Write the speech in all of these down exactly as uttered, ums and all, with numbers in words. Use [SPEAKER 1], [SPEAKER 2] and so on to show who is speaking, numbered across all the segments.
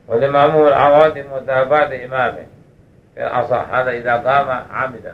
[SPEAKER 1] ولمأموم العواد متابعة إمامه في الأصح، هذا إذا قام عامدا،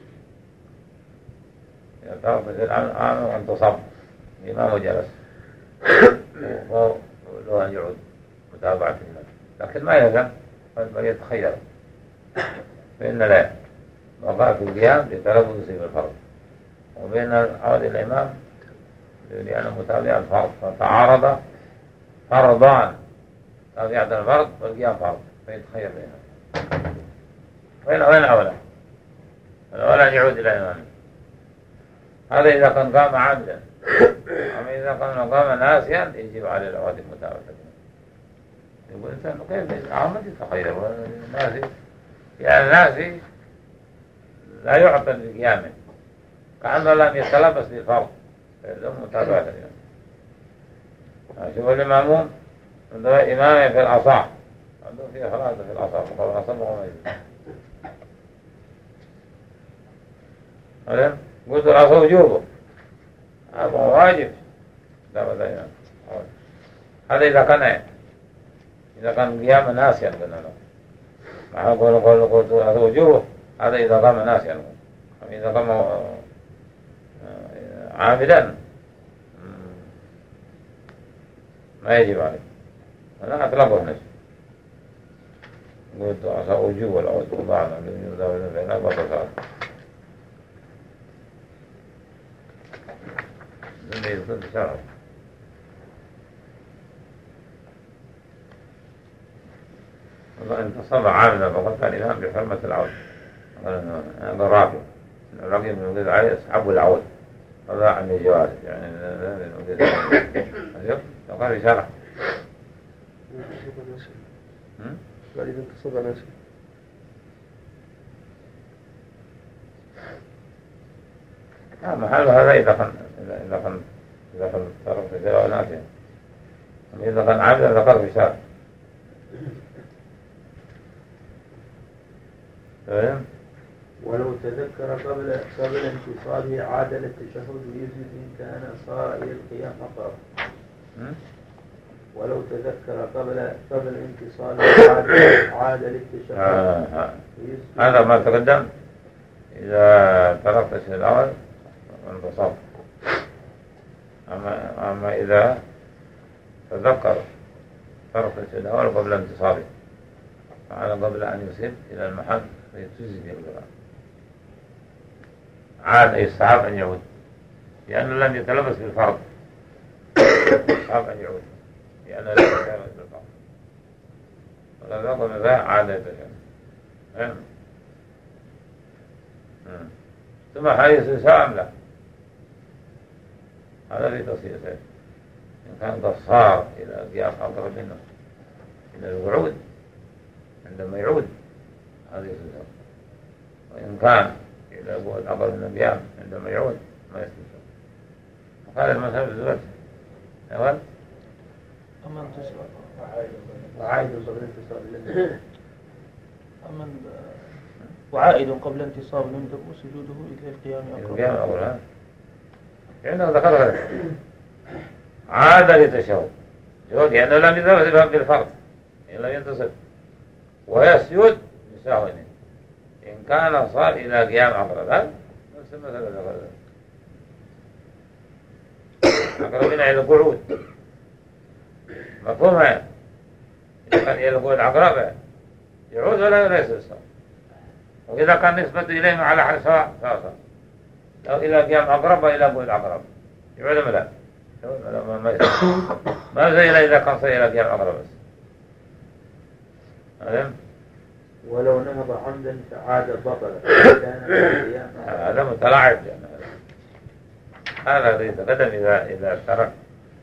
[SPEAKER 1] إذا ترك العام وانتصب الإمام وجلس وهو له أن يعود متابعة الإمام، لكن ما يلزم بل يتخير، فإن لا وقع في القيام لتلبسه بالفرض، وبين عود الإمام لأنه متابع الفرض، فتعارض فرضان، تابعة الفرض والقيام فرض، فيتخير بينهم. وين وين أولى؟ الأولى أن يعود إلى إمامه، هذا إذا كان قام عامدا. أما إذا كان قام ناسيا يجب عليه العواد متابعة. يقول الإنسان كيف العامد يتخير والناسي، يعني الناسي لا يعطل بقيامه كأنه لم يتلبس بالفرض، فيلزم متابعة الإمام. شوف الإمامون عندما إمامه في الأصح عنده في إخراج في الأصح وقال أصبه ما يجب. قلت الأصل وجوبه، هذا واجب لا بد الإمام. هذا إذا كان إذا كان قيام ناسيا قلنا له، ما قلنا قلنا قلت الأصل وجوبه، هذا إذا قام ناسيا. إذا قام عامدا ما يجب عليه، أنا أطلقه نفسي. قلت أصل وجوبه الأول وضعنا لم يداول بينه وبصار من يكون بشرع. انتصب عاملا فقلت الإمام بحرمة العود، هذا راقب الراقب من وجود عليه أصحاب العود هذا عن الجواز، يعني من وجود عليه فقال بشرع.
[SPEAKER 2] قال إذا انتصب ناسي
[SPEAKER 1] محل هذا إذا كان إذا كان إذا كان طرف في شارع ناسي، إذا كان عاملا ذكر في شارع.
[SPEAKER 3] ولو تذكر قبل قبل انتصابه عاد للتشهد ويزيد إن كان صار إلى القيام أقرب. ولو تذكر قبل قبل انتصابه عاد عاد للتشهد.
[SPEAKER 1] آه هذا ما تقدم إذا تركت الشيء الأول وانتصاب. أما أما إذا تذكر ترك الشيء الأول قبل انتصابه، فعلى قبل أن يصيب إلى المحل فيتجزي بالقراءة. عاد يستحب أن يعود لأنه لم يتلبس بالفرض، يستحب أن يعود لأنه لم يتلبس بالفرض، ولو يقوم بها عاد يتشهد. ثم حديث سام له هذا في تصحيح إن كان قصار إلى قيام أقرب منه إلى الوعود عندما يعود هذا يسلسل، وإن كان إلى بعد أقرب من القيام عندما يعود ما يسلسل. وقال المذهب الزبد أول
[SPEAKER 4] أمن تسأل
[SPEAKER 3] وعائد قبل انتصاب
[SPEAKER 4] أمن وعائد قبل انتصاب لم تكن سجوده إلى القيام أقرب.
[SPEAKER 1] القيام أقرب لأنه ذكر عاد للتشهد لأنه لم يذهب بالفرض إن لم ينتصب، ويسجد بسهو إن كان صار إلى قيام أقرب. هذا نفس المثل ذكر أقرب إلى القعود مفهومها، إذا كان إلى القعود أقرب يعود ولا يسجد، وإذا كان نسبة إليه على حال سواء سواء، لو إلى قيام أقرب وإلى قعود أقرب يعود ولا ما ما ما زي إذا كان صار إلى قيام أقرب بس.
[SPEAKER 3] ولو نهض عمدا فعاد بطلا
[SPEAKER 1] هذا متلاعب يعني. هذا الذي يتقدم إذا إذا ترك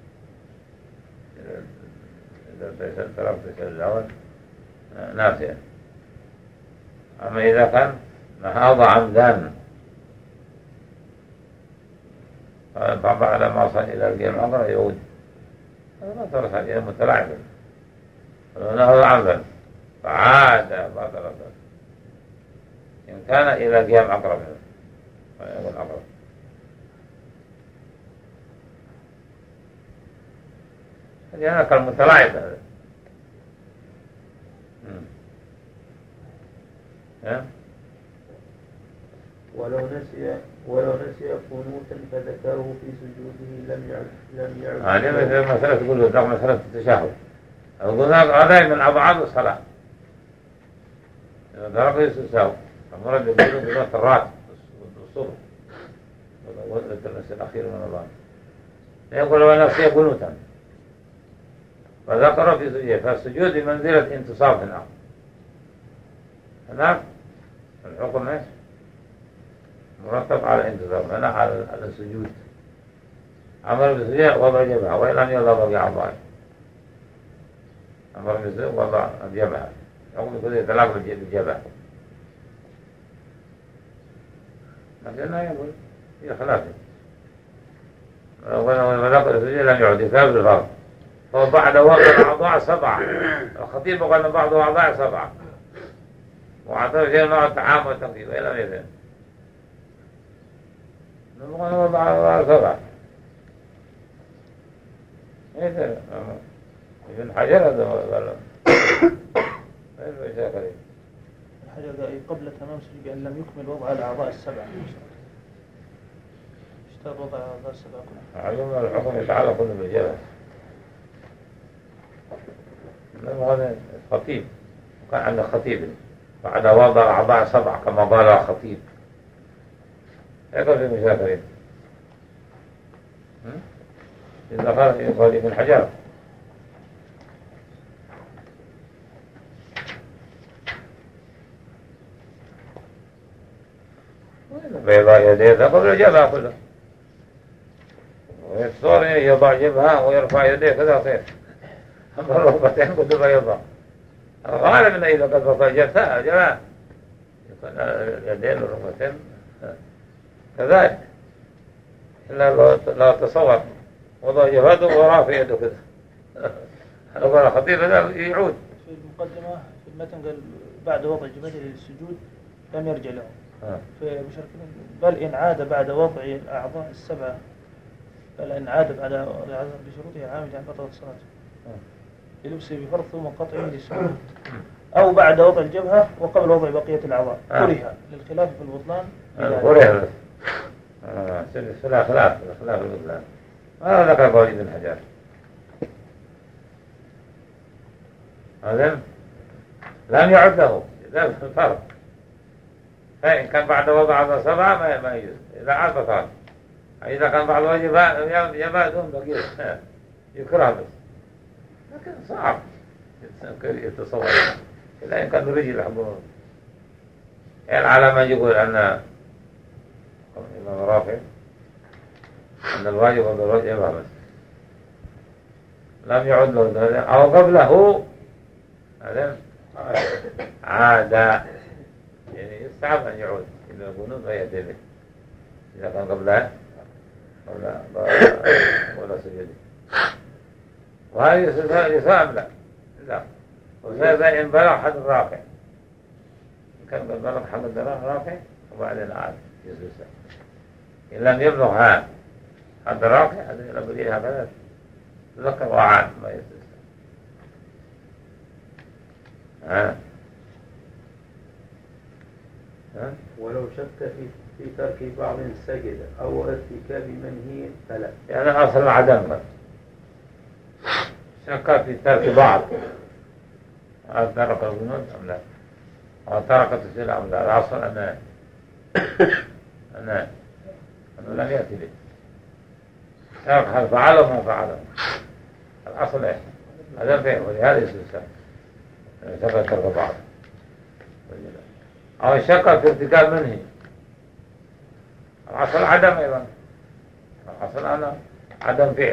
[SPEAKER 1] إذا ترك الشيء الأول ناسيا. أما إذا كان نهض عمدا بعد ما وصل إلى القيام الأقرب يعود، هذا ما ترك عليه متلاعب. ولو نهض عمدا فعاد بطلا إن كان إلى قيام أقرب فيقول أقرب. لأنه كان متلاعب هذا ها؟
[SPEAKER 3] ولو نسي ولو نسي قنوتا فذكره في سجوده لم يعد لم يعد
[SPEAKER 1] هذه مثل مسألة تقول له مسألة التشهد. القنوت هذا من أبعاد الصلاة. إذا ترك يستساوي فمرد يقولون قنوت الراتب والصبح والتنسي الأخير من الله. يقول ولو نسي قنوتا فذكر في سجوده، فالسجود بمنزلة انتصاب هناك. هناك الحكم ايش؟ مرتب على الانتصاب، هنا على السجود. أمر بالسجود وضع جبهة وإن لم يضع بقي أعضائه. أمر بالسجود وضع الجبهة، يقول كذا يتلاقى بالجبهة. لكن لا يقول في خلافه. وذكر السجود لم يعد يثاب بالفرض. فبعد وضع الأعضاء سبعة. الخطيب قال أن بعض الأعضاء سبعة. وعطاه شيء مع الطعام والتنقيب وإن لم يذهب. نبغى نوضع الأعضاء سبعة. إيه ابن حجر هذا ولا إيه
[SPEAKER 4] ابن حجر قبل تمام سجود أن لم يكمل وضع الأعضاء السبعة. اشترط وضع الأعضاء السبعة كلها.
[SPEAKER 1] علم الحكم يتعلق بالجبهة. هذا خطيب وكان عنده خطيب بعد وضع أعضاء سبعة كما قال الخطيب. يقول في مشاكلين إذا قال يقول ابن حجر بيضاء يديه قبل الجبهة كله ويتصور يضع جبهة ويرفع يديه كذا خير. أما الركبتين قد بيضاء الغالب أنه إذا قد رفع جبهة جبهة يكون اليدين والركبتين كذلك. إلا لو تصور وضع جبهته ورافع يده كذا. هذا الخطيب هذا يعود.
[SPEAKER 4] في المقدمة في المتن قال بعد وضع جبهته للسجود لم يرجع له. في مشاركين بل إن عاد بعد وضع الأعضاء السبعة بل إن عاد بعد الأعضاء بشروطها عامل عن بطلة الصلاة للبسه بفرض ثم قطعه للسجود أو بعد وضع الجبهة وقبل وضع بقية الأعضاء كره للخلاف في البطلان.
[SPEAKER 1] كره خلاف خلاف خلاف البطلان. هذا ذكر قول ابن حجر. هذا لم يعد له ذلك الفرق. فإن كان بعد وضع سبعة ما ما يجوز إذا عاد بطال. إذا كان بعد وجه يبقى دون بقية يكره بس. لكن صعب يتصور إلا إن كان رجل حبوه. يعني على ما يقول أن الإمام رافع أن الواجب والواجب يبقى بس لم يعد له أو قبله هذا عاد يعني يستحب أن يعود إذا القنوت فيأتي به إذا كان قبلها ولا ولا سجده. وهذه يسام لا لا وهذا إن بلغ حد الرافع إن كان بلغ حد الرافع وبعدين عاد يسوس. إن لم يبلغ حد الرافع هذا لما يجي هكذا تذكر وعاد ما يسوس. ها
[SPEAKER 3] ولو شك في في ترك بعض سجد أو ارتكاب منهي فلا.
[SPEAKER 1] يعني أصل عدم شك في ترك بعض هل ترك الجنود أم لا أو ترك التسجيل أم لا. الأصل أن أن أنه لم يأتي به ترك هل فعله ما فعله. الأصل إيه هذا فيه ولهذا يسلسل شك ترك بعض أو شك في ارتكاب منه. الأصل عدم أيضا. الأصل أنا عدم فعل.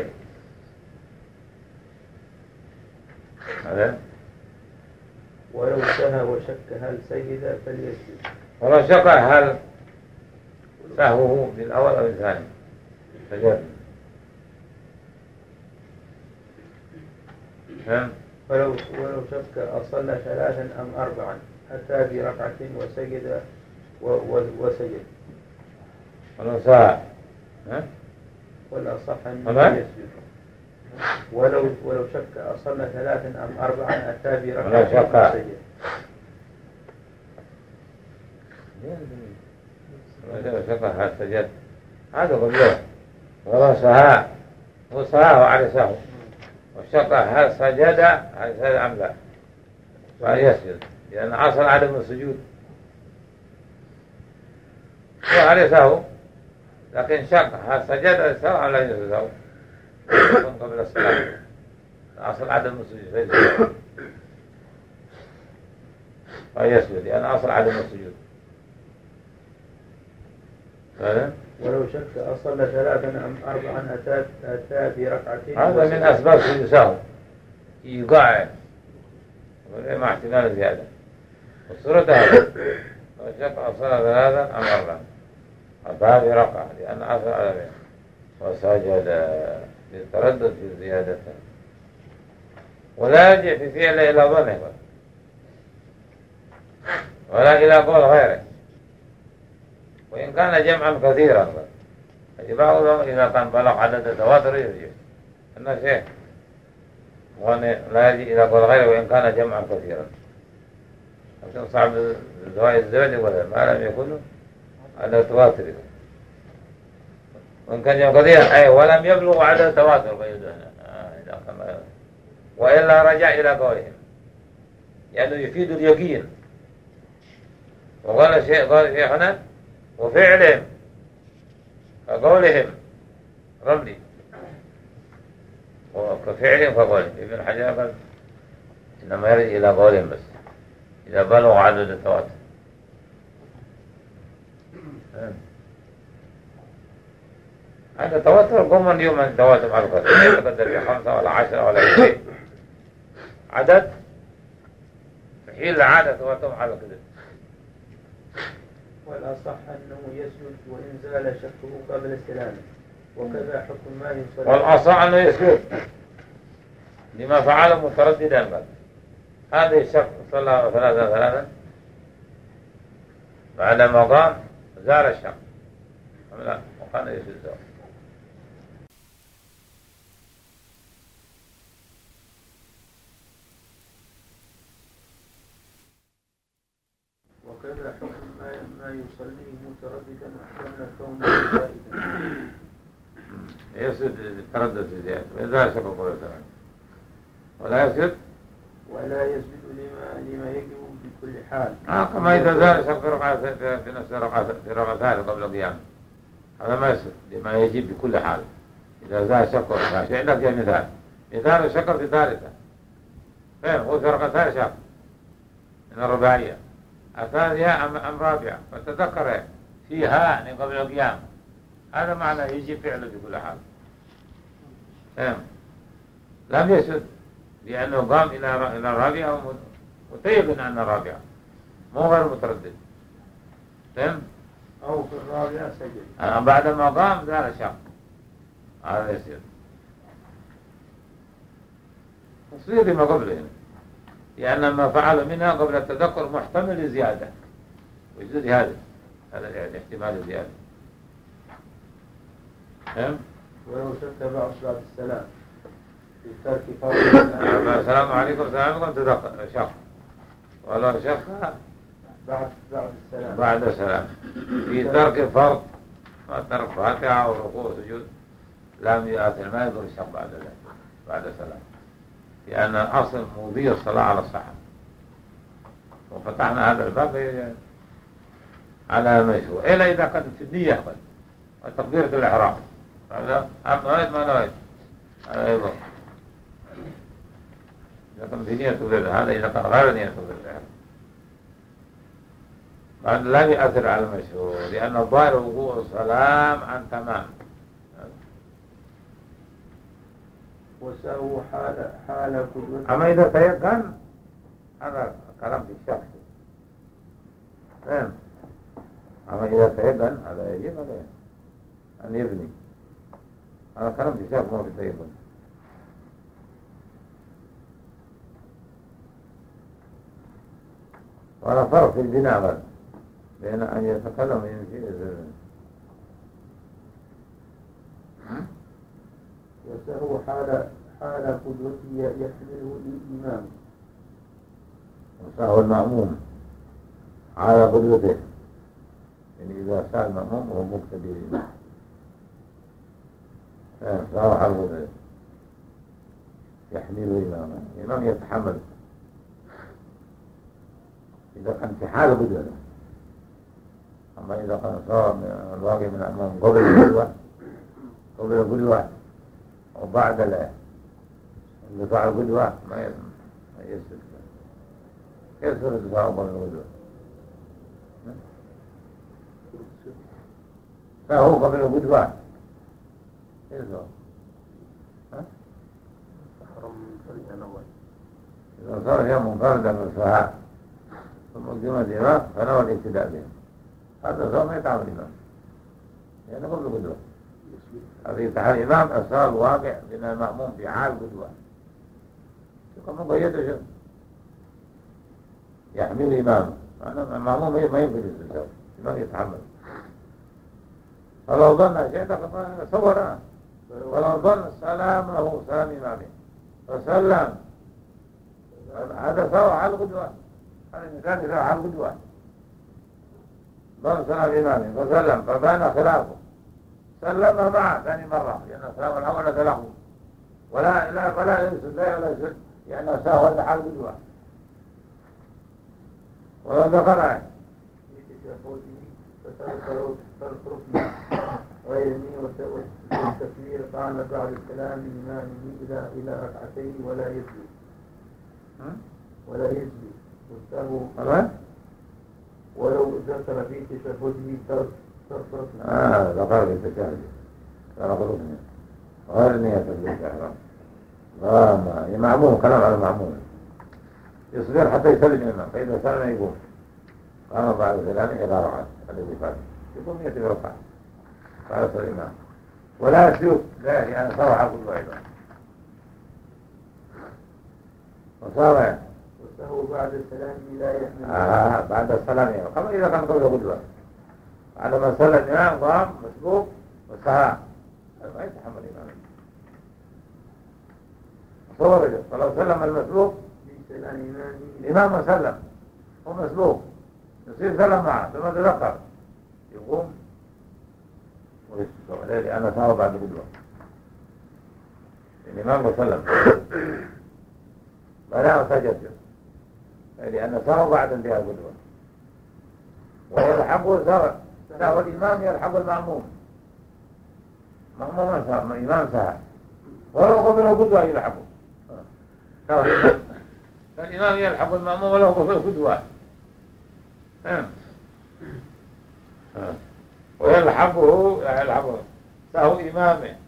[SPEAKER 1] هذا
[SPEAKER 3] ولو سهى وشك هل سجد فليسجد.
[SPEAKER 1] ولو شك هل سهوه بالأول أو الثاني سجد.
[SPEAKER 3] ولو ولو شك أصلى ثلاثا أم أربعا أتى بركعة وسجد وسجد.
[SPEAKER 1] ولو سهى
[SPEAKER 3] ولا صح أن
[SPEAKER 1] ولا
[SPEAKER 3] يسجد. ولو ولو شك أصلى ثلاثا أم أربعا أتى
[SPEAKER 1] ولو شك.
[SPEAKER 3] بركعتين سجد.
[SPEAKER 1] ولو شك هل سجد هذا قبله ولو سهى وسهاه على سهو وشك هل سجد هل سجد أم لا فيسجد لأن أصل عدم السجود هو على سهو لكن شك هل سجد سهو أم لا يسجد سهو يكون قبل الصلاة أصل عدم السجود فيسجد لأن أصل عدم السجود.
[SPEAKER 3] ولو شك أصلى ثلاثا أم أربعا أتى أتى بركعتين.
[SPEAKER 1] هذا من أسباب السهو يقع مع احتمال زيادة والصورة هذا لو شك أصلى ثلاثا أم أربعا أتى بركعة لأن أصل عدم وسجد للتردد في زيادته ولا يرجع في فعله إلى ظنه ولا إلى قول غيره وإن كان جمعا كثيرا بعضهم إذا كان بلغ عدد التواتر يرجع أنه شيء لا يرجع إلى قول غيره وإن كان جمعا كثيرا لكن صعب الزواج الزواج ولا ما لم يكن على التواتر وإن كان جمع كثيرا أي ولم يبلغ عدد التواتر آه وإلا رجع إلى قولهم لأنه يعني يفيد اليقين وقال شيء قال شيخنا وفعلهم كقولهم رملي وكفعلهم كقولهم ابن حجر قال إنما يرجع إلى قولهم بس إذا بلغوا عدد التواتر. هذا تواتر قوما يوم التواتر على القدر يتقدر في خمسة ولا عشرة ولا عشرين عدد حين العادة تواتر على القدر.
[SPEAKER 3] والأصح أنه يسجد وإن زال شكه قبل استلامه وكذا حكم ما يصلي.
[SPEAKER 1] والأصح أنه يسجد لما فعل مترددا قال هذا الشك صلى ثلاثة ثلاثة بعدما قام زال الشك لا وكان يسجد.
[SPEAKER 3] وكذا حكم ما ما يصليه مترددا واحتمل كونه زائدا.
[SPEAKER 1] يسجد تردد زيادة وإذا شك قبل ثلاثة ولا يسجد
[SPEAKER 3] ولا يسجد لما لما يجب بكل حال.
[SPEAKER 1] آه كما إذا زال شك في ركعة في نفس ركعة في ركعة ثالثة قبل القيام هذا ما يسجد لما يجب بكل حال. إذا زال شك في شيء لك مثال مثال شك في ثالثة فين هو في ركعة ثالثة شك من الرباعية الثانية أم رابعة فتذكر فيها يعني قبل القيام هذا معنى يجب فعله بكل حال. فهم لم يسجد لأنه قام إلى إلى الرابعة متيقن أن الرابعة مو غير متردد. فهم
[SPEAKER 3] أو في الرابعة سجد
[SPEAKER 1] بعدما قام زال الشك هذا يسجد تصير ما قبله لأن ما فعل منها قبل التذكر محتمل زيادة ويجوز هذا هذا يعني احتمال زيادة. فهم
[SPEAKER 3] ولو شك بعد بعد السلام في ترك فرض
[SPEAKER 1] السلام عليكم السلام عليكم تذكر شك ولو شك
[SPEAKER 3] بعد بعد السلام
[SPEAKER 1] بعد السلام في ترك فرض ما ترك فاتحة أو ركوع وسجود لم يأثر ما يضر الشك بعد ذلك بعد السلام لأن الأصل مضي الصلاة على الصحة وفتحنا هذا الباب على مشروع إلا إذا كانت في النية قد وتقديرة الإحرام هذا أم نويت ما نويت هذا أيضا إذا كان في نية تقدير هذا إذا كان غير نية تقدير الإحرام بعد لا يأثر على المشروع لأن الظاهر وقوع السلام عن تمام.
[SPEAKER 3] وسهو حال حال كل.
[SPEAKER 1] أما إذا تيقن هذا كلام في الشخص. فهم؟ أما إذا تيقن هذا يجب عليه أن يبني هذا كلام في الشخص مو في تيقن. ولا فرق في البناء بين أن يتكلم ويمشي.
[SPEAKER 3] وسهو حال حال قدرته يحمله الإمام.
[SPEAKER 1] وسهو المأموم على قدرته، يعني إذا سهى المأموم وهو مقتدي بالإمام فهو على قدرته يحمله إماما، الإمام يتحمل إذا كان في حال قدرته. أما إذا كان صار من الواقع من الأمام قبل القدوة قبل القدوة وبعد اندفاع القدوة ما يسلك كيف صار اندفاع قبل القدوة؟ فهو قبل القدوة كيف صار؟
[SPEAKER 3] تحرم من فريق الأول.
[SPEAKER 1] إذا صار هي منفردا بالصحاء ثم قدم الإمام فنوى الابتداء بهم، هذا صار ما يتعامل الإمام يعني قبل القدوة. هذه تحال الإمام أصار الواقع من المأموم في حال قدوة يقول مقيده شو يحمل الإمام، أنا المأموم ما يمكن يستجاب، الإمام يتحمل. فلو ظن شيء صورا ولو ظن السلام له سلام إمامه فسلم هذا سوى حال قدوة، هذا الإنسان يسوى حال قدوة ظن سلام إمامه فسلم فبان خلافه سلم معه ثاني مرة لأن السلام الأول تلحظ ولا لا ولا ينسد لا ولا يسد لأنه سهو حال قدوة ولا ذكره
[SPEAKER 3] فترك غير والتكبير قال بعد الكلام إمامه إلى إلى ركعتين ولا يسجد ولا يسجد والسهو ولو ذكر في تشهده ترك ترك
[SPEAKER 1] آه ذكر في التشهد كان ركنه غير نية الإحرام لا ما معموم كلام على معموم يصبر حتى يسلم الإمام فإذا سلم يقوم قام بعد السلام إلى ركعة الذي فات يقوم يأتي بركعة قال صلى الإمام ولا يسجد لا يعني صرح قدوة أيضا وصار
[SPEAKER 3] وسهو بعد السلام لا يحمل
[SPEAKER 1] آه بعد السلام يعني كما إذا كان قبل قدوة على ما صلى الإمام قام مسبوق وسهى ما يتحمل الإمام صور رجل فلو سلم المسبوق الإمام سلم هو مسبوق يصير سلم معه ثم تذكر يقوم ويسجد عليه لأنه سهى بعد قدوة الإمام وسلم فلا سجد لأنه سهى بعد انتهاء القدوة ويلحقه سهى الإمام يلحق المأموم مأموم سهى الإمام سهى ولو قبل القدوة يلحقه فالإمام يلحق المأموم ولو قبل القدوة ويلحقه يلحقه سهو إمامه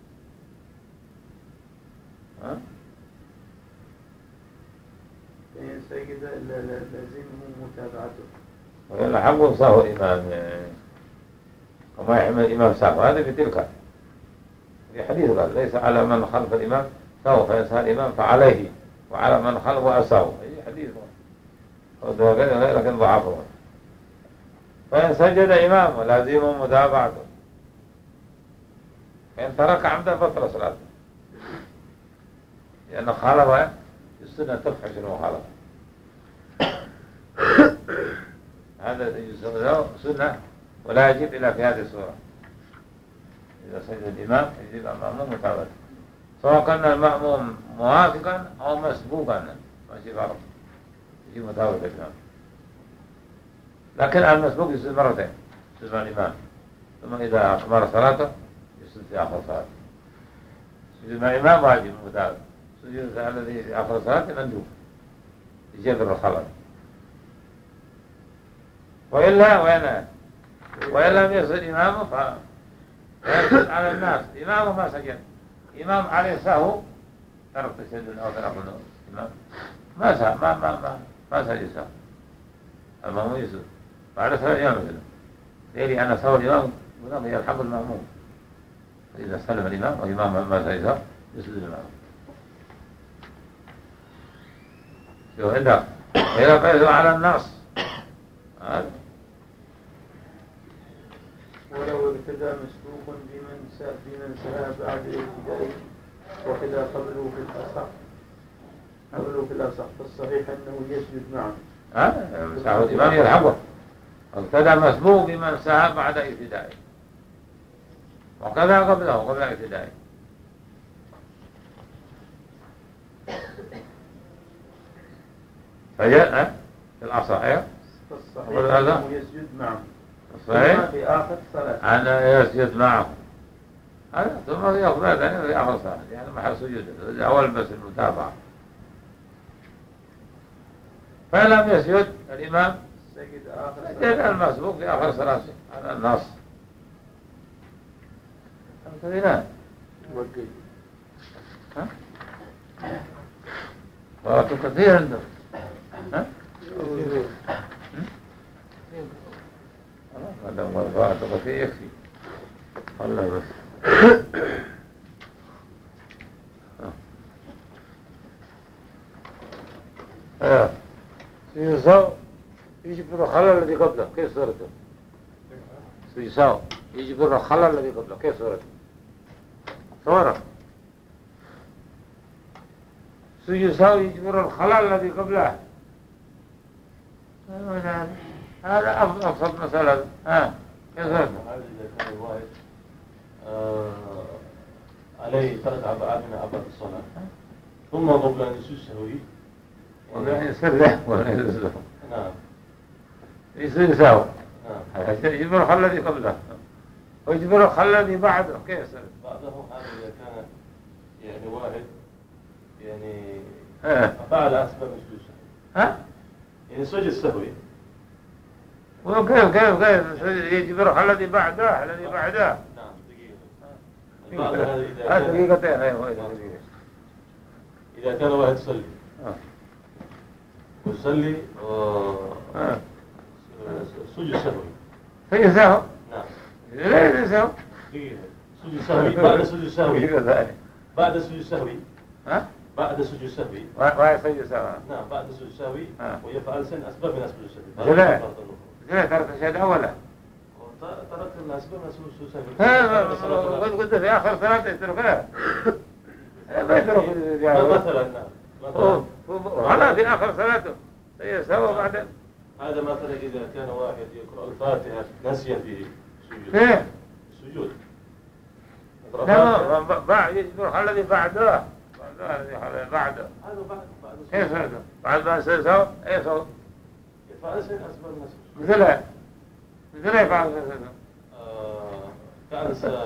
[SPEAKER 3] فإن سجد لازمه متابعته
[SPEAKER 1] ويلحقه سهو إمامه وما يحمل الإمام سهو هذا في تلك في حديث قال ليس على من خلف الإمام سهو فإن سهى الإمام فعليه وعلى من خلفه أسهو أي حديث لكن ضعفه. فإن سجد إمام ولازمه متابعته فإن ترك عمدا بطل صلاته لأن خالفه السنة تفحش المخالفة هذا يسمى سنة ولا يجب إلا في هذه الصورة إذا سجد الإمام يجب المأموم متابعته سواء كان المأموم موافقا أو مسبوقا ماشي فرق يجب متابعة الإمام لكن المسبوق يسجد مرتين يسجد الإمام ثم إذا أكمل صلاته يسجد في آخر صلاته سجد مع الإمام واجب متابعة سجد الذي في آخر صلاته مندوب يجبر الخلل وإلا وإن وإن لم يسجد إمامه فيسجد على الناس إمامه ما سجد إمام عليه سهو ترك تسجد أو ترك الإمام ما سهى ما ما ما ما سجد سهو المأموم يسجد بعد سهو الإمام يسجد ليه أنا سهو الإمام ولم يلحق المأموم فإذا سلم الإمام والإمام ما سجد سهو يسجد الإمام شو عندك إذا قيسوا على النص هذا
[SPEAKER 3] ولو ابتدى مسبوق بمن بمن سهى بعد الابتداء وكذا قبله في الأصح قبله في الأصح فالصحيح أنه يسجد معه.
[SPEAKER 1] ها سهو الإمام يلحقه، وابتدى مسبوق بمن سهى بعد ابتدائه، وكذا قبله قبل ابتدائه. فجاء في الأصح أيوه
[SPEAKER 3] فالصحيح أنه يسجد معه
[SPEAKER 1] صحيح
[SPEAKER 3] في آخر صلاة
[SPEAKER 1] أنا يسجد معه هذا ثم يقبل ثاني في آخر صلاة يعني محل سجوده أول بس المتابعة. فلم يسجد الإمام
[SPEAKER 3] سجد آخر
[SPEAKER 1] سجد المسبوق في آخر صلاة على النص. هنا
[SPEAKER 2] وقي
[SPEAKER 1] ها وقت كثير عندهم ها هذا مرفوعات كثير يكفي الله بس. اه سيساو يجبر الخلل الذي قبله كيف صورته؟ سيساو يجبر الخلل الذي قبله كيف صورته؟ صوره سيساو يجبر الخلل الذي قبله هذا أبسط مسألة. ها كيف صورته؟
[SPEAKER 5] هذا إذا كان الواحد آه عليه ثلاث أبعاد من أبعاد الصلاة ثم قبل أن يسوي
[SPEAKER 1] ولا يسلم ولا يسلم
[SPEAKER 5] نعم
[SPEAKER 1] يساو
[SPEAKER 5] نعم
[SPEAKER 1] يجبر الخلل الذي قبله ويجبر الخلل الذي بعده كيف يصير؟
[SPEAKER 5] بعده هذا إذا كان يعني واحد يعني
[SPEAKER 1] ها
[SPEAKER 5] فعل أسباب السجود
[SPEAKER 1] ها
[SPEAKER 5] يعني سجد سهوي
[SPEAKER 1] وكيف كيف كيف يجبر الخلل الذي بعده الذي بعده.
[SPEAKER 5] نعم دقيقة بعد هذا إذا
[SPEAKER 1] هذا
[SPEAKER 5] كان
[SPEAKER 1] دقيقتين أيوة دقيقة.
[SPEAKER 5] إذا كان واحد يصلي
[SPEAKER 1] آه.
[SPEAKER 5] ويصلي
[SPEAKER 1] آه.
[SPEAKER 5] سجد سهوي
[SPEAKER 1] فيساو
[SPEAKER 5] نعم
[SPEAKER 1] لا يساو
[SPEAKER 5] دقيقة سجد سهوي بعد سجد سهوي
[SPEAKER 1] دقيقة ثانية
[SPEAKER 5] بعد سجود سهوي
[SPEAKER 1] ها
[SPEAKER 5] بعد سجود سهوي
[SPEAKER 1] ما يصير سوا
[SPEAKER 5] نعم بعد سجود سهوي
[SPEAKER 1] آه.
[SPEAKER 5] ويفعل سن أسباب من أسباب السهوي
[SPEAKER 1] جلاء جلاء ترك الشهادة أولا
[SPEAKER 5] ترك الأسباب من أسباب السهوي
[SPEAKER 1] ها قلت قلت في آخر صلاة يتركها ما يترك
[SPEAKER 5] مثلا نعم مثلا
[SPEAKER 1] خلاص في آخر صلاته يسوى بعدين.
[SPEAKER 5] هذا مثلا إذا كان واحد يقرأ الفاتحة نسيا في سجود
[SPEAKER 1] ايه
[SPEAKER 5] سجود
[SPEAKER 1] لا بعد يجبر الذي بعده الذي بعده
[SPEAKER 5] هذا بعد بعد
[SPEAKER 1] كيف هذا بعد ما سوى ايه سوى
[SPEAKER 5] يفعل سن أسباب من أسباب
[SPEAKER 1] مثل مثل يفعل
[SPEAKER 5] كان س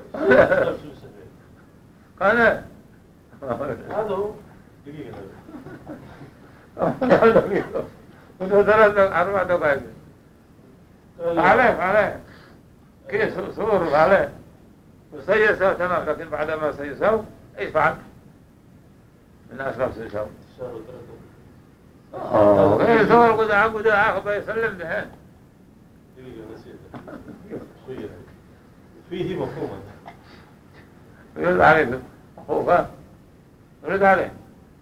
[SPEAKER 1] قال
[SPEAKER 5] هذا هو دقيقة
[SPEAKER 1] منذ ثلاث أربع دقائق عليه عليه كيف صور عليه وسيسوا تمام لكن بعد ما سيسوا ايش فعل من أسباب سيسوا اوه ايه صور قد عقد آخر بيسلم دهين
[SPEAKER 5] دقيقة نسيت فيه مفهوما
[SPEAKER 1] يرد عليه أخوه يرد عليه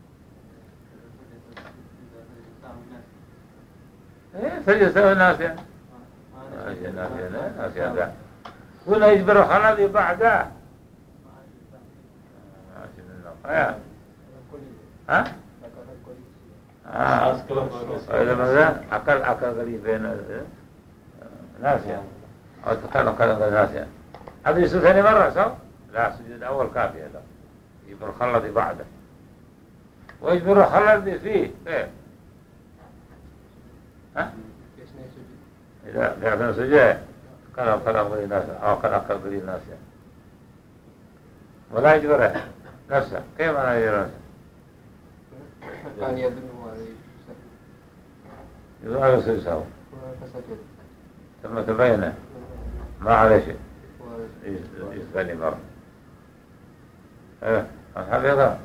[SPEAKER 1] ايه سيسوا الناس يعني الناس يعني الناس يعني ولا يجبر خلدي بعده ها ها ها إذا ماذا أكل أكل قريب بين الناس يعني أو تكلم كلام الناس يعني هذا يسوي ثاني مرة صح؟ لا سجود أول كافي هذا يجبر خلدي بعده ويجبر خلدي فيه كيف ها إذا كان سجود كلام كلام غير الناس أو كلام كلام غير الناس يعني ولا يجبره نفسه كيف أنا يجبره نفسه
[SPEAKER 2] كان يدنه عليه
[SPEAKER 1] يدعو على سيساو ثم تبين ما عليه شيء يسبني مرة ايه الحقيقة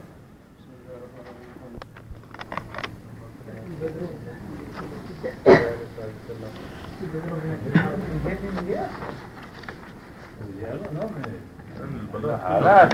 [SPEAKER 1] لا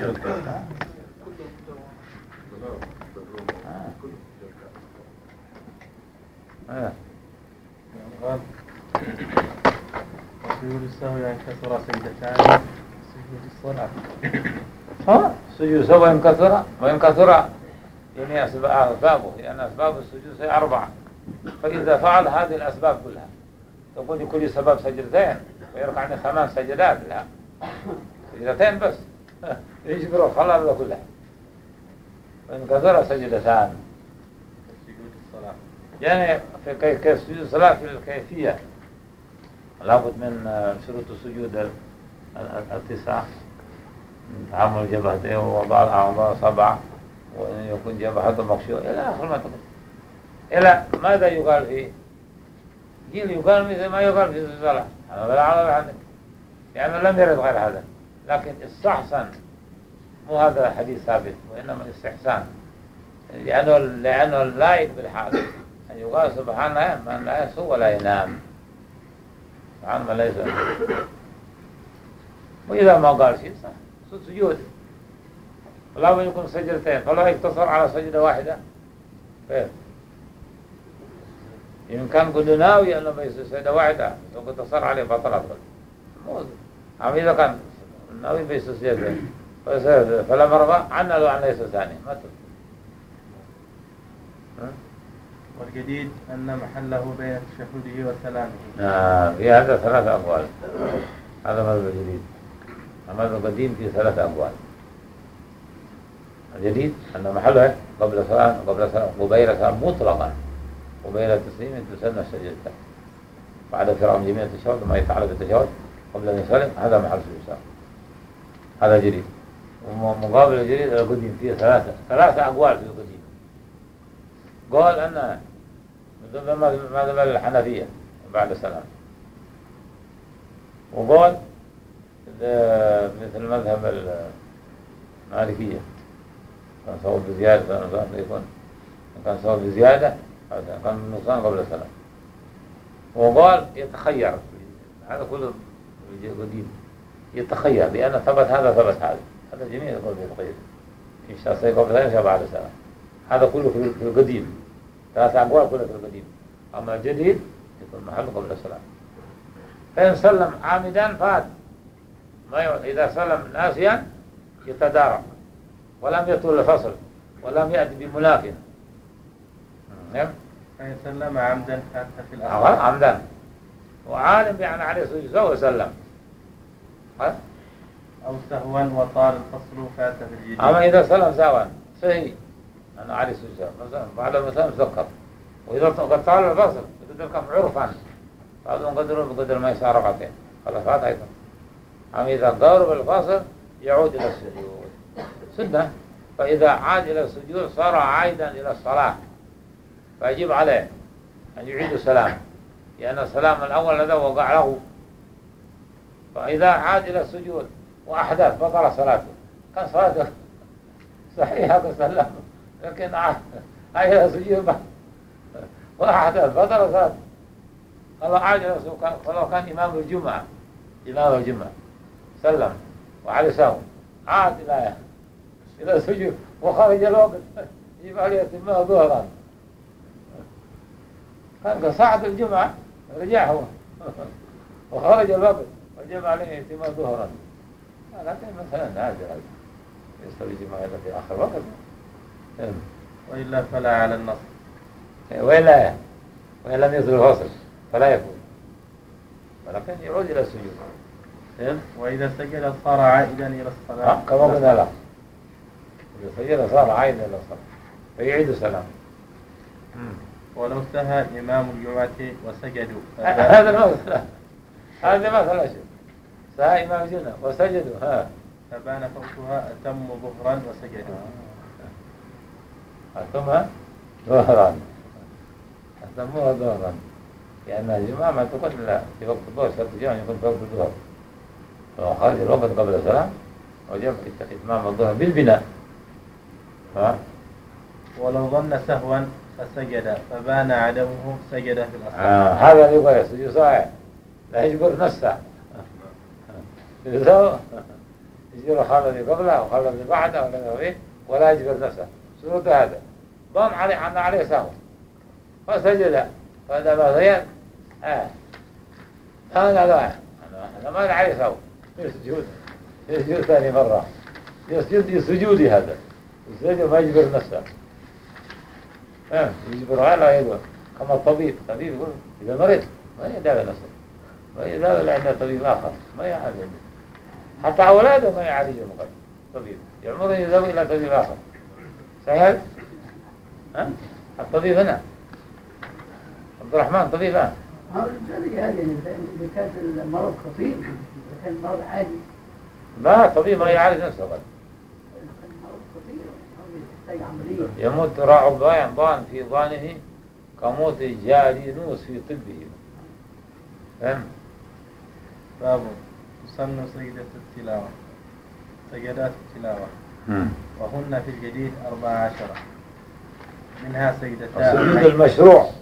[SPEAKER 4] يقول السهو يعني كسر سجدتان سجود الصلاة
[SPEAKER 1] ها السجود سوى وإن كثر وإن كثر يعني أسبابه، لأن أسباب السجود هي أربعة، فإذا فعل هذه الأسباب كلها تقول لكل سبب سجدتين ويركع عنه ثمان سجدات، لا سجدتين بس يجبر الخلل كلها. وإن كثر سجدتان
[SPEAKER 5] سجود الصلاة
[SPEAKER 1] يعني في كيف سجود الصلاة في الكيفية لابد من شروط السجود التسعة، تعامل الجبهتين ووضع الأعضاء سبعة، وأن يكون جبهته مكشوفة إلى آخر ما تقول. إلى ماذا يقال فيه؟ قيل يقال مثل ما يقال في الصلاة، أنا لا أعلم عندك يعني لم يرد غير هذا، لكن استحسن مو هذا حديث ثابت وإنما استحسان، لأنه لأنه لايق بالحال أن يقال سبحانه من لا يسوء ولا ينام سبحان من لا يسوء، وإذا ما قال شيء صح سجود فلا بد يكون سجدتين، فلا يقتصر على سجدة واحدة كيف؟ إن كان قد ناوي أنه بيسجد سجدة واحدة لو اقتصر عليه بطلت موضوع، أما إذا كان ناوي بيسجد سجدتين فلا مرضى عنا لو عن ليس ثاني ما تقول.
[SPEAKER 6] والجديد أن محله بين تشهده وسلامه.
[SPEAKER 1] آه في هذا ثلاثة أقوال، هذا مذهب الجديد. المذهب القديم فيه ثلاثة أقوال. الجديد أن محله قبل سلام قبل سلام قبيل سلام مطلقا، قبيل تسليم تسنى السجدة بعد فراغ جميع التشهد ما يتعلق بالتشهد قبل أن يسلم، هذا محل سجود هذا جديد. ومقابل الجديد القديم فيه ثلاثة ثلاثة أقوال في القديم. قال أن مذهب الحنفية بعد السلام، وقال مثل مذهب المالكية كان صواب بزيادة فنصان يكون كان صواب بزيادة كان نصان قبل السلام، وقال يتخير هذا كله قديم يتخير لأن ثبت هذا ثبت هذا هذا جميع يقول يتخير إن شاء الله قبل السلام بعد السلام، هذا كله في القديم ثلاثة أقوال كله في القديم. أما الجديد يكون محله قبل السلام، فإن سلم عامدا فات ما يقول. إذا سلم ناسيا يتدارك ولم يطول الفصل ولم يأتي بملاكن.
[SPEAKER 6] فإن سلم عمدا فات في الأخر
[SPEAKER 1] عمدا وعالم بأن عليه سجود وسلم
[SPEAKER 6] أو سهوا وطال الفصل فات في الجديد.
[SPEAKER 1] أما إذا سلم سهوا سهي أنا عليه سجود مثلا بعد مثلا سكر، وإذا قد طال الفصل يتركم عرفا بعضهم قدروا بقدر ما يسار ركعتين خلاص فات أيضا. أما إذا قارب الفصل يعود إلى السجود سنة، فإذا عاد إلى السجود صار عائدا إلى الصلاة فيجب عليه أن يعيد السلام، لأن السلام الأول الذي وقع له، فإذا عاد إلى السجود وأحدث بطل صلاته كان صلاته صحيحة تسلم، لكن عاد إلى السجود وأحدث بطل صلاته الله عاد إلى السجود. فلو كان إمام الجمعة إمام الجمعة سلم وعلى سهو عاد إلى إلى السجود وخرج الوقت يجب عليه يتمه ظهرا، كان صعد الجمعة رجع هو وخرج الوقت وجب عليه يتمه ظهرا، لكن مثلا نادر يستوي جماعة في آخر وقت.
[SPEAKER 6] وإلا فلا على النص،
[SPEAKER 1] وإلا وإن لم يصل الفصل فلا يكون، ولكن يعود إلى السجود.
[SPEAKER 6] وإذا سجد صار عائدا إلى الصلاة
[SPEAKER 1] كما قلنا له إذا سجد صار عائدا إلى الصلاة فيعيد السلام.
[SPEAKER 6] ولو سهى إمام الجمعة وسجدوا
[SPEAKER 1] هذا المثل هذا مثل أشياء سهى إمام الجمعة وسجدوا ها
[SPEAKER 6] فبان فوقها أتموا ظهرا وسجدوا
[SPEAKER 1] أتمها ظهرا أتموها ظهرا، لأن الجمعة ما تكون إلا في وقت الظهر، شرط الجمعة يكون في وقت الظهر، فلو خرج الوقت قبل السلام وجب إتمام الظهر بالبناء. ها
[SPEAKER 6] ولو ظن سهوا فسجد فبان عدمه سجد في الأصل.
[SPEAKER 1] آه هذا اللي يقول السجود صحيح لا يجبر نفسه يجبر خالد قبله وخالد بعده ولا ولا يجبر نفسه شروط هذا ظن عليه عن عليه سهو فسجد فهذا ما غير آه هذا لا أنا ما عليه سهو يسجد يسجد ثاني مرة يسجد لسجودي هذا السجد ما يجبر نفسه ها يجبر على يده كما الطبيب الطبيب يقول إذا مرض ما يداوي نفسه ما يداوي إلا عند طبيب آخر ما يعالج حتى أولاده ما يعالجهم غير طبيب يأمر يذهب إلى طبيب آخر صحيح؟ ها؟ الطبيب هنا عبد الرحمن طبيب ها؟
[SPEAKER 7] هذا الثاني هذه إذا كان المرض خطير إذا كان المرض عادي
[SPEAKER 1] لا طبيب ما يعالج نفسه غير
[SPEAKER 7] المرض خطير يحتاج عملية
[SPEAKER 1] يموت راع ضايع ضان في ضانه كموت جالينوس في طبه فهم؟
[SPEAKER 6] باب تسن سجدة التلاوة سجدات التلاوة وهن في الجديد أربع عشرة منها سجدتان
[SPEAKER 1] السجود المشروع